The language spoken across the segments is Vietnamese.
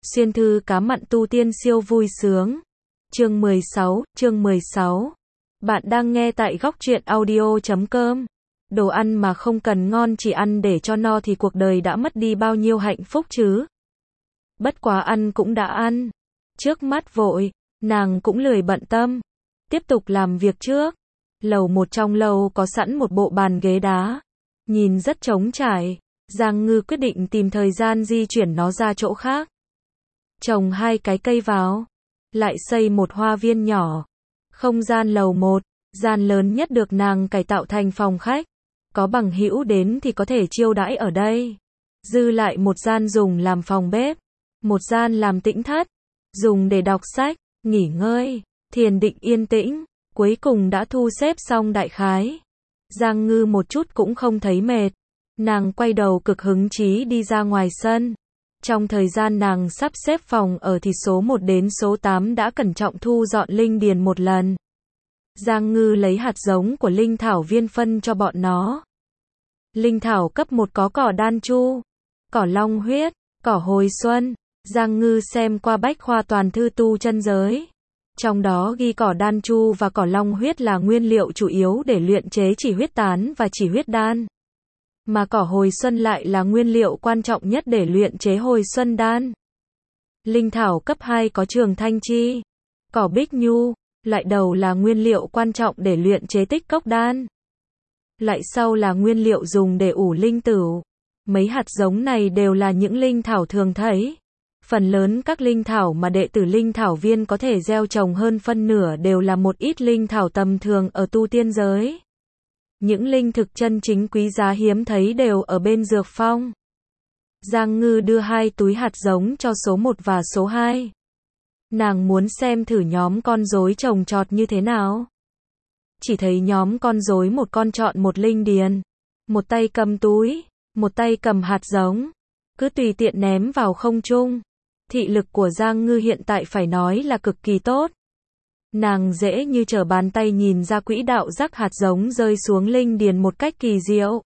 Xuyên thư cá mặn tu tiên siêu vui sướng. Chương 16. Bạn đang nghe tại góc truyện audio.com. Đồ ăn mà không cần ngon, chỉ ăn để cho no thì cuộc đời đã mất đi bao nhiêu hạnh phúc chứ. Bất quá ăn cũng đã ăn. Trước mắt vội, nàng cũng lười bận tâm. Tiếp tục làm việc trước. Lầu một, trong lầu có sẵn một bộ bàn ghế đá. Nhìn rất trống trải. Giang Ngư quyết định tìm thời gian di chuyển nó ra chỗ khác. Trồng 2 cái cây vào. Lại xây một hoa viên nhỏ. Không gian lầu 1, gian lớn nhất được nàng cải tạo thành phòng khách. Có bằng hữu đến thì có thể chiêu đãi ở đây. Dư lại một gian dùng làm phòng bếp. Một gian làm tĩnh thất. Dùng để đọc sách, nghỉ ngơi, thiền định yên tĩnh. Cuối cùng đã thu xếp xong đại khái. Giang Ngư một chút cũng không thấy mệt. Nàng quay đầu cực hứng chí đi ra ngoài sân. Trong thời gian nàng sắp xếp phòng ở thì số 1 đến số 8 đã cẩn trọng thu dọn linh điền một lần. Giang Ngư lấy hạt giống của linh thảo viên phân cho bọn nó. Linh thảo cấp 1 có cỏ đan chu, cỏ long huyết, cỏ hồi xuân. Giang Ngư xem qua bách khoa toàn thư tu chân giới. Trong đó ghi cỏ đan chu và cỏ long huyết là nguyên liệu chủ yếu để luyện chế chỉ huyết tán và chỉ huyết đan. Mà cỏ hồi xuân lại là nguyên liệu quan trọng nhất để luyện chế hồi xuân đan. Linh thảo cấp 2 có trường thanh chi, cỏ bích nhu, loại đầu là nguyên liệu quan trọng để luyện chế tích cốc đan. Loại sau là nguyên liệu dùng để ủ linh tửu. Mấy hạt giống này đều là những linh thảo thường thấy. Phần lớn các linh thảo mà đệ tử linh thảo viên có thể gieo trồng hơn phân nửa đều là một ít linh thảo tầm thường ở tu tiên giới. Những linh thực chân chính quý giá hiếm thấy đều ở bên dược phong. Giang Ngư đưa 2 túi hạt giống cho số 1 và số 2. Nàng muốn xem thử nhóm con rối trồng trọt như thế nào. Chỉ thấy nhóm con rối một con chọn một linh điền. Một tay cầm túi, một tay cầm hạt giống. Cứ tùy tiện ném vào không trung. Thị lực của Giang Ngư hiện tại phải nói là cực kỳ tốt. Nàng dễ như trở bàn tay nhìn ra quỹ đạo rắc hạt giống rơi xuống linh điền một cách kỳ diệu.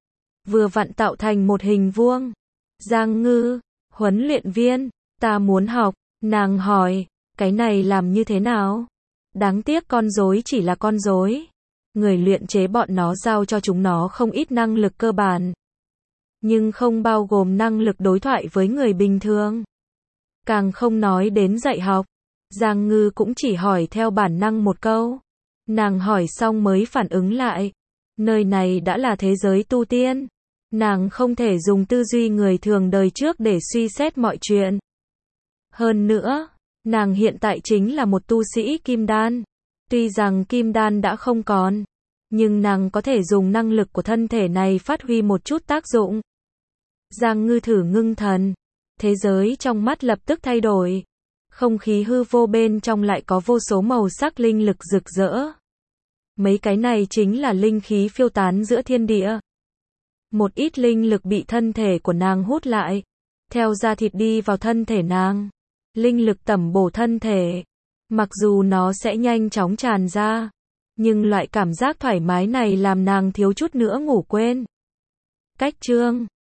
Vừa vặn tạo thành một hình vuông. Giang Ngư, huấn luyện viên, ta muốn học. Nàng hỏi, cái này làm như thế nào? Đáng tiếc con rối chỉ là con rối. Người luyện chế bọn nó giao cho chúng nó không ít năng lực cơ bản. Nhưng không bao gồm năng lực đối thoại với người bình thường. Càng không nói đến dạy học. Giang Ngư cũng chỉ hỏi theo bản năng một câu. Nàng hỏi xong mới phản ứng lại. Nơi này đã là thế giới tu tiên. Nàng không thể dùng tư duy người thường đời trước để suy xét mọi chuyện. Hơn nữa, nàng hiện tại chính là một tu sĩ kim đan. Tuy rằng kim đan đã không còn, nhưng nàng có thể dùng năng lực của thân thể này phát huy một chút tác dụng. Giang Ngư thử ngưng thần. Thế giới trong mắt lập tức thay đổi. Không khí hư vô bên trong lại có vô số màu sắc linh lực rực rỡ. Mấy cái này chính là linh khí phiêu tán giữa thiên địa. Một ít linh lực bị thân thể của nàng hút lại, theo da thịt đi vào thân thể nàng. Linh lực tẩm bổ thân thể. Mặc dù nó sẽ nhanh chóng tràn ra, nhưng loại cảm giác thoải mái này làm nàng thiếu chút nữa ngủ quên. Cách chương